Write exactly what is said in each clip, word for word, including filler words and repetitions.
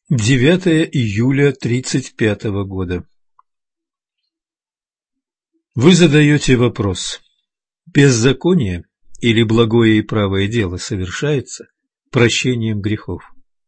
девятое июля тридцать пятого года. Вы задаете вопрос: беззаконие или благое и правое дело совершается прощением грехов?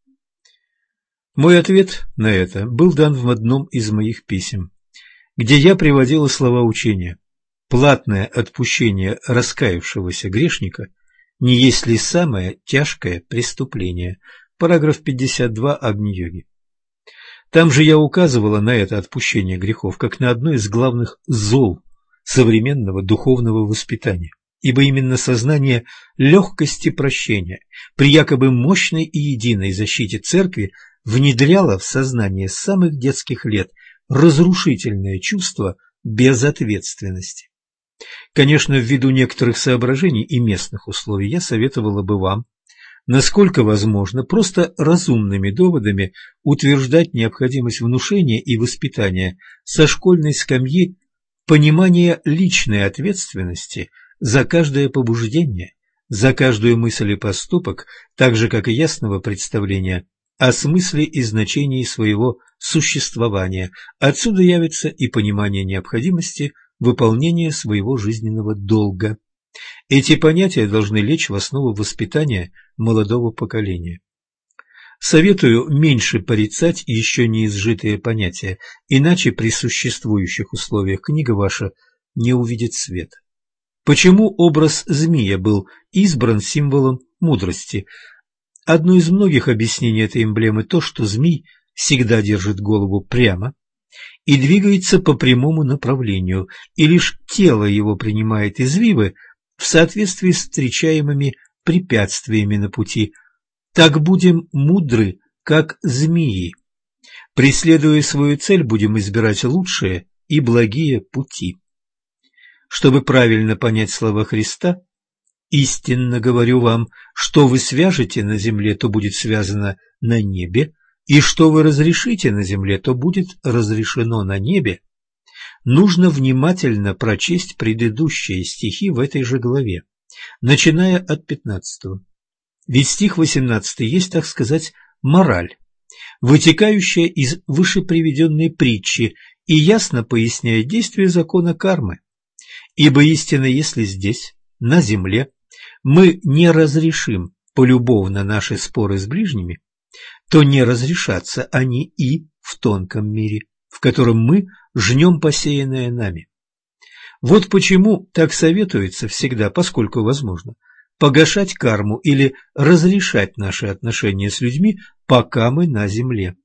Мой ответ на это был дан в одном из моих писем, где я приводила слова учения: платное отпущение раскаявшегося грешника не есть ли самое тяжкое преступление. Параграф пятьдесят два Агни-йоги. Там же я указывала на это отпущение грехов как на одно из главных зол современного духовного воспитания, ибо именно сознание легкости прощения при якобы мощной и единой защите Церкви внедряло в сознание с самых детских лет разрушительное чувство безответственности. Конечно, ввиду некоторых соображений и местных условий я советовала бы вам, насколько возможно, просто разумными доводами утверждать необходимость внушения и воспитания со школьной скамьи понимания личной ответственности за каждое побуждение, за каждую мысль и поступок, так же, как и ясного представления о смысле и значении своего существования. Отсюда явится и понимание необходимости выполнения своего жизненного долга. Эти понятия должны лечь в основу воспитания молодого поколения. Советую меньше порицать еще не изжитые понятия, иначе при существующих условиях книга ваша не увидит света. Почему образ змея был избран символом мудрости? Одно из многих объяснений этой эмблемы то, что змей всегда держит голову прямо и двигается по прямому направлению, и лишь тело его принимает извивы в соответствии с встречаемыми препятствиями на пути. Так будем мудры, как змеи. Преследуя свою цель, будем избирать лучшие и благие пути. Чтобы правильно понять слова Христа, истинно говорю вам, что вы свяжете на земле, то будет связано на небе, и что вы разрешите на земле, то будет разрешено на небе. Нужно внимательно прочесть предыдущие стихи в этой же главе, начиная от пятнадцатого. Ведь стих восемнадцатый есть, так сказать, мораль, вытекающая из вышеприведенной притчи и ясно поясняет действие закона кармы. Ибо истинно, если здесь, на земле, мы не разрешим полюбовно наши споры с ближними, то не разрешатся они и в тонком мире, в котором мы жнем посеянное нами. Вот почему так советуется всегда, поскольку возможно, погашать карму или разрешать наши отношения с людьми, пока мы на земле.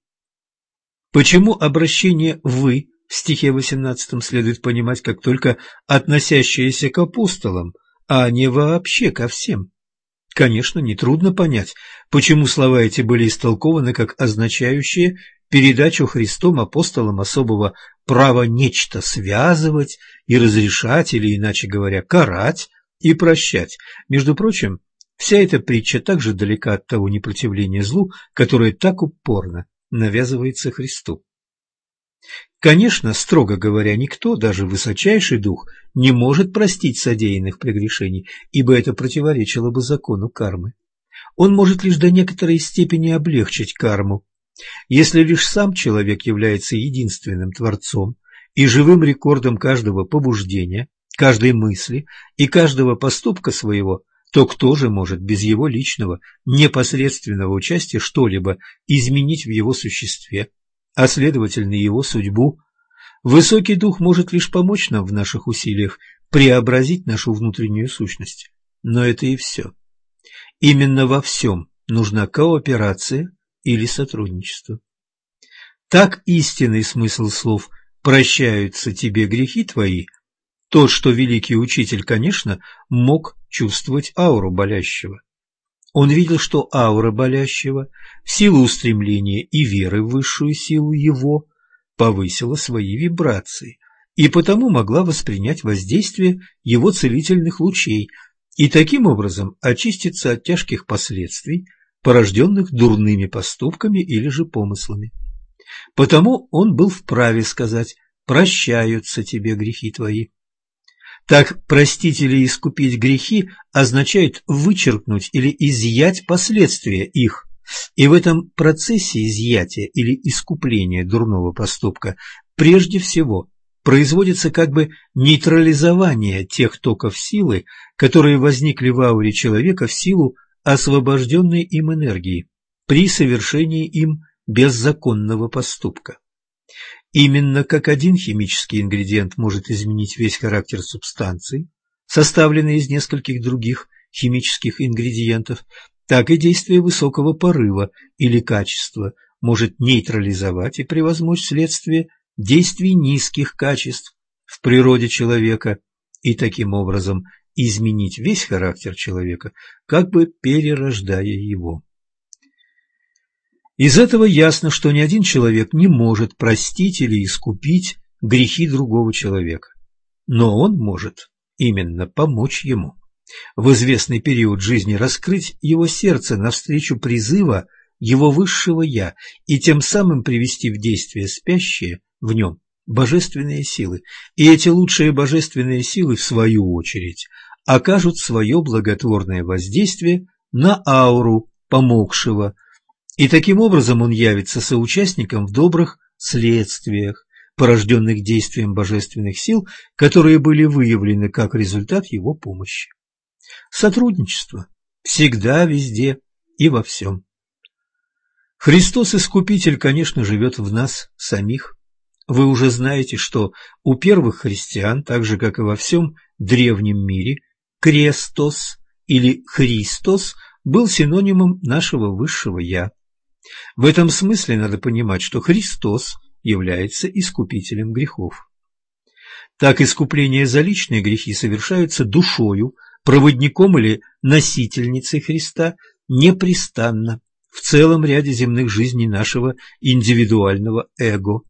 Почему обращение «вы» в стихе восемнадцатом следует понимать как только относящееся к апостолам, а не вообще ко всем? Конечно, нетрудно понять, почему слова эти были истолкованы как означающие передачу Христом апостолам особого права нечто связывать и разрешать, или, иначе говоря, карать и прощать. Между прочим, вся эта притча также далека от того непротивления злу, которое так упорно навязывается Христу. Конечно, строго говоря, никто, даже высочайший дух, не может простить содеянных прегрешений, ибо это противоречило бы закону кармы. Он может лишь до некоторой степени облегчить карму. Если лишь сам человек является единственным творцом и живым рекордом каждого побуждения, каждой мысли и каждого поступка своего, то кто же может без его личного, непосредственного участия что-либо изменить в его существе, а следовательно его судьбу? Высокий дух может лишь помочь нам в наших усилиях преобразить нашу внутреннюю сущность. Но это и все. Именно во всем нужна кооперация или сотрудничество. Так истинный смысл слов «прощаются тебе грехи твои», тот, что великий учитель, конечно, мог чувствовать ауру болящего. Он видел, что аура болящего в силу устремления и веры в высшую силу его повысила свои вибрации и потому могла воспринять воздействие его целительных лучей и таким образом очиститься от тяжких последствий, порожденных дурными поступками или же помыслами. Потому он был вправе сказать «прощаются тебе грехи твои». Так простить или искупить грехи означает вычеркнуть или изъять последствия их, И в этом процессе изъятия или искупления дурного поступка прежде всего производится как бы нейтрализование тех токов силы, которые возникли в ауре человека в силу освобожденной им энергии при совершении им беззаконного поступка. Именно как один химический ингредиент может изменить весь характер субстанции, составленной из нескольких других химических ингредиентов, так и действие высокого порыва или качества может нейтрализовать и превозмочь следствие действий низких качеств в природе человека и таким образом изменить весь характер человека, как бы перерождая его. Из этого ясно, что ни один человек не может простить или искупить грехи другого человека, но он может именно помочь ему в известный период жизни раскрыть его сердце навстречу призыва его высшего «Я» и тем самым привести в действие спящие в нем божественные силы. И эти лучшие божественные силы, в свою очередь, окажут свое благотворное воздействие на ауру помогшего, и таким образом он явится соучастником в добрых следствиях, порожденных действием божественных сил, которые были выявлены как результат его помощи. Сотрудничество всегда, везде и во всем. Христос-Искупитель, конечно, живет в нас самих. Вы уже знаете, что у первых христиан, так же как и во всем древнем мире, Крестос или Христос был синонимом нашего высшего «Я». В этом смысле надо понимать, что Христос является искупителем грехов. Так искупление за личные грехи совершаются душою, проводником или носительницей Христа непрестанно в целом ряде земных жизней нашего индивидуального эго.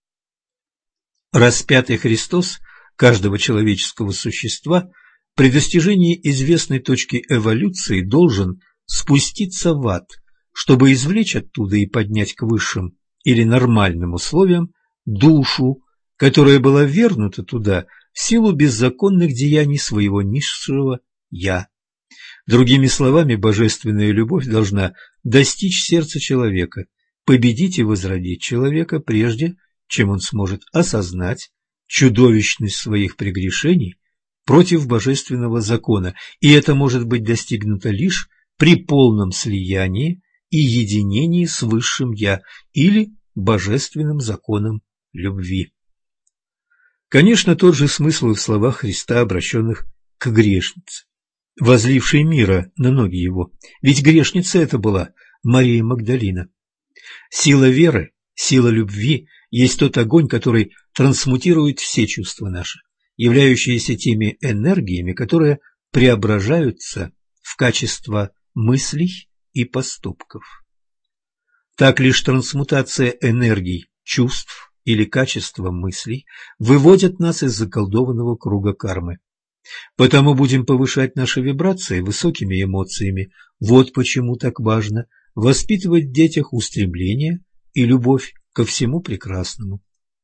Распятый Христос каждого человеческого существа при достижении известной точки эволюции должен спуститься в ад, чтобы извлечь оттуда и поднять к высшим или нормальным условиям душу, которая была ввергнута туда в силу беззаконных деяний своего низшего «Я». Другими словами, божественная любовь должна достичь сердца человека, победить и возродить человека прежде, чем он сможет осознать чудовищность своих прегрешений против божественного закона, и это может быть достигнуто лишь при полном слиянии и единении с высшим «Я» или божественным законом любви. Конечно, тот же смысл и в словах Христа, обращенных к грешнице, возлившей мира на ноги его, ведь грешница это была Мария Магдалина. Сила веры, сила любви есть тот огонь, который трансмутирует все чувства наши, являющиеся теми энергиями, которые преображаются в качество мыслей и поступков. Так лишь трансмутация энергий, чувств или качества мыслей выводят нас из заколдованного круга кармы. Потому будем повышать наши вибрации высокими эмоциями. Вот почему так важно воспитывать в детях устремление и любовь ко всему прекрасному.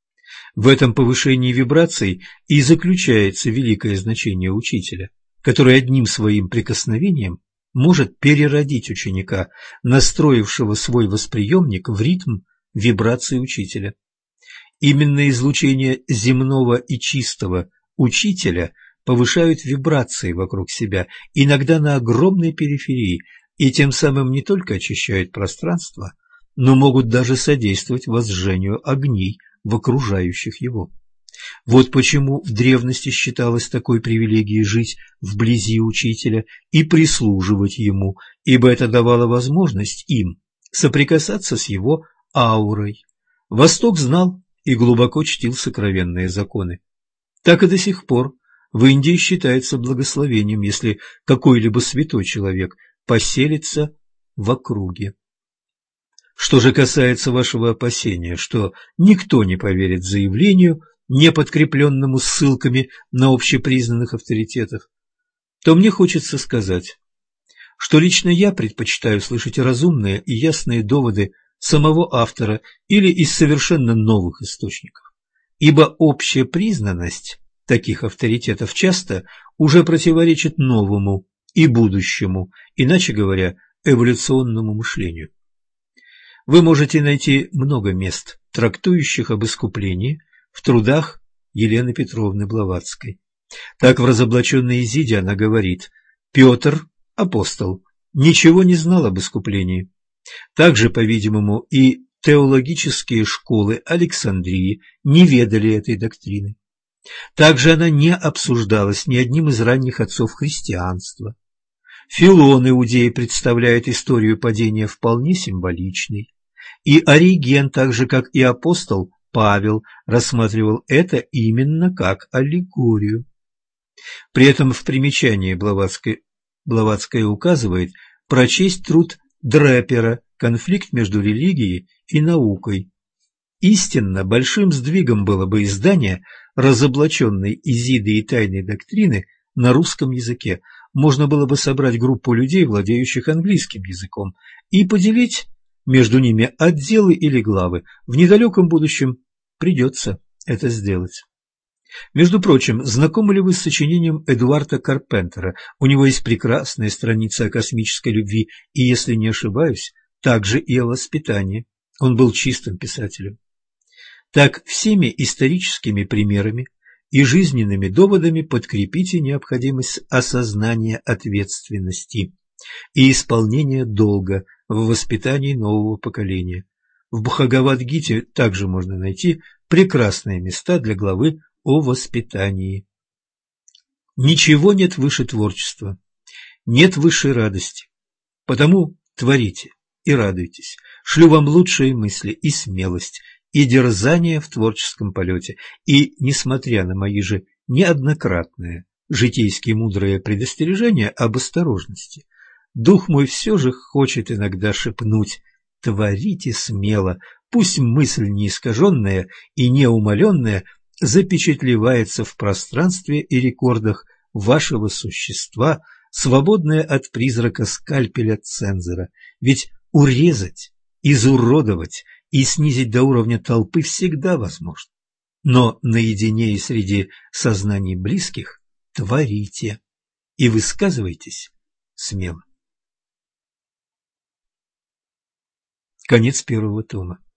В этом повышении вибраций и заключается великое значение учителя, который одним своим прикосновением может переродить ученика, настроившего свой восприемник в ритм вибраций учителя. Именно излучение земного и чистого учителя повышают вибрации вокруг себя, иногда на огромной периферии, и тем самым не только очищают пространство, но могут даже содействовать возжжению огней в окружающих его. Вот почему в древности считалось такой привилегией жить вблизи учителя и прислуживать ему, ибо это давало возможность им соприкасаться с его аурой. Восток знал и глубоко чтил сокровенные законы. Так и до сих пор в Индии считается благословением, если какой-либо святой человек поселится в округе. Что же касается вашего опасения, что никто не поверит заявлению, не подкрепленному ссылками на общепризнанных авторитетов, то мне хочется сказать, что лично я предпочитаю слышать разумные и ясные доводы самого автора или из совершенно новых источников, ибо общепризнанность таких авторитетов часто уже противоречит новому и будущему, иначе говоря, эволюционному мышлению. Вы можете найти много мест, трактующих об искуплении, в трудах Елены Петровны Блаватской. Так в «Разоблаченной Изиде» она говорит: «Петр, апостол, ничего не знал об искуплении». Также, по-видимому, и теологические школы Александрии не ведали этой доктрины. Также она не обсуждалась ни одним из ранних отцов христианства. Филон Иудей представляет историю падения вполне символичной, и Ориген, так же как и апостол Павел, рассматривал это именно как аллегорию. При этом в примечании Блаватской, Блаватская указывает прочесть труд Дрепера «Конфликт между религией и наукой». Истинно большим сдвигом было бы издание разоблаченной Изиды и тайной доктрины на русском языке. Можно было бы собрать группу людей, владеющих английским языком, и поделить между ними отделы или главы. В недалеком будущем придется это сделать. Между прочим, знакомы ли вы с сочинением Эдуарда Карпентера? У него есть прекрасная страница о космической любви и, если не ошибаюсь, также и о воспитании. Он был чистым писателем. Так, всеми историческими примерами и жизненными доводами подкрепите необходимость осознания ответственности и исполнения долга в воспитании нового поколения. В Бхагавад-гите также можно найти прекрасные места для главы о воспитании. Ничего нет выше творчества, нет высшей радости, потому творите и радуйтесь. Шлю вам лучшие мысли и смелость, и дерзание в творческом полете, и, несмотря на мои же неоднократные житейски мудрые предостережения об осторожности, дух мой все же хочет иногда шепнуть: творите смело, пусть мысль неискаженная и неумаленная запечатлевается в пространстве и рекордах вашего существа, свободное от призрака скальпеля цензора. Ведь урезать, изуродовать и снизить до уровня толпы всегда возможно. Но наедине и среди сознаний близких творите и высказывайтесь смело. Конец первого тома.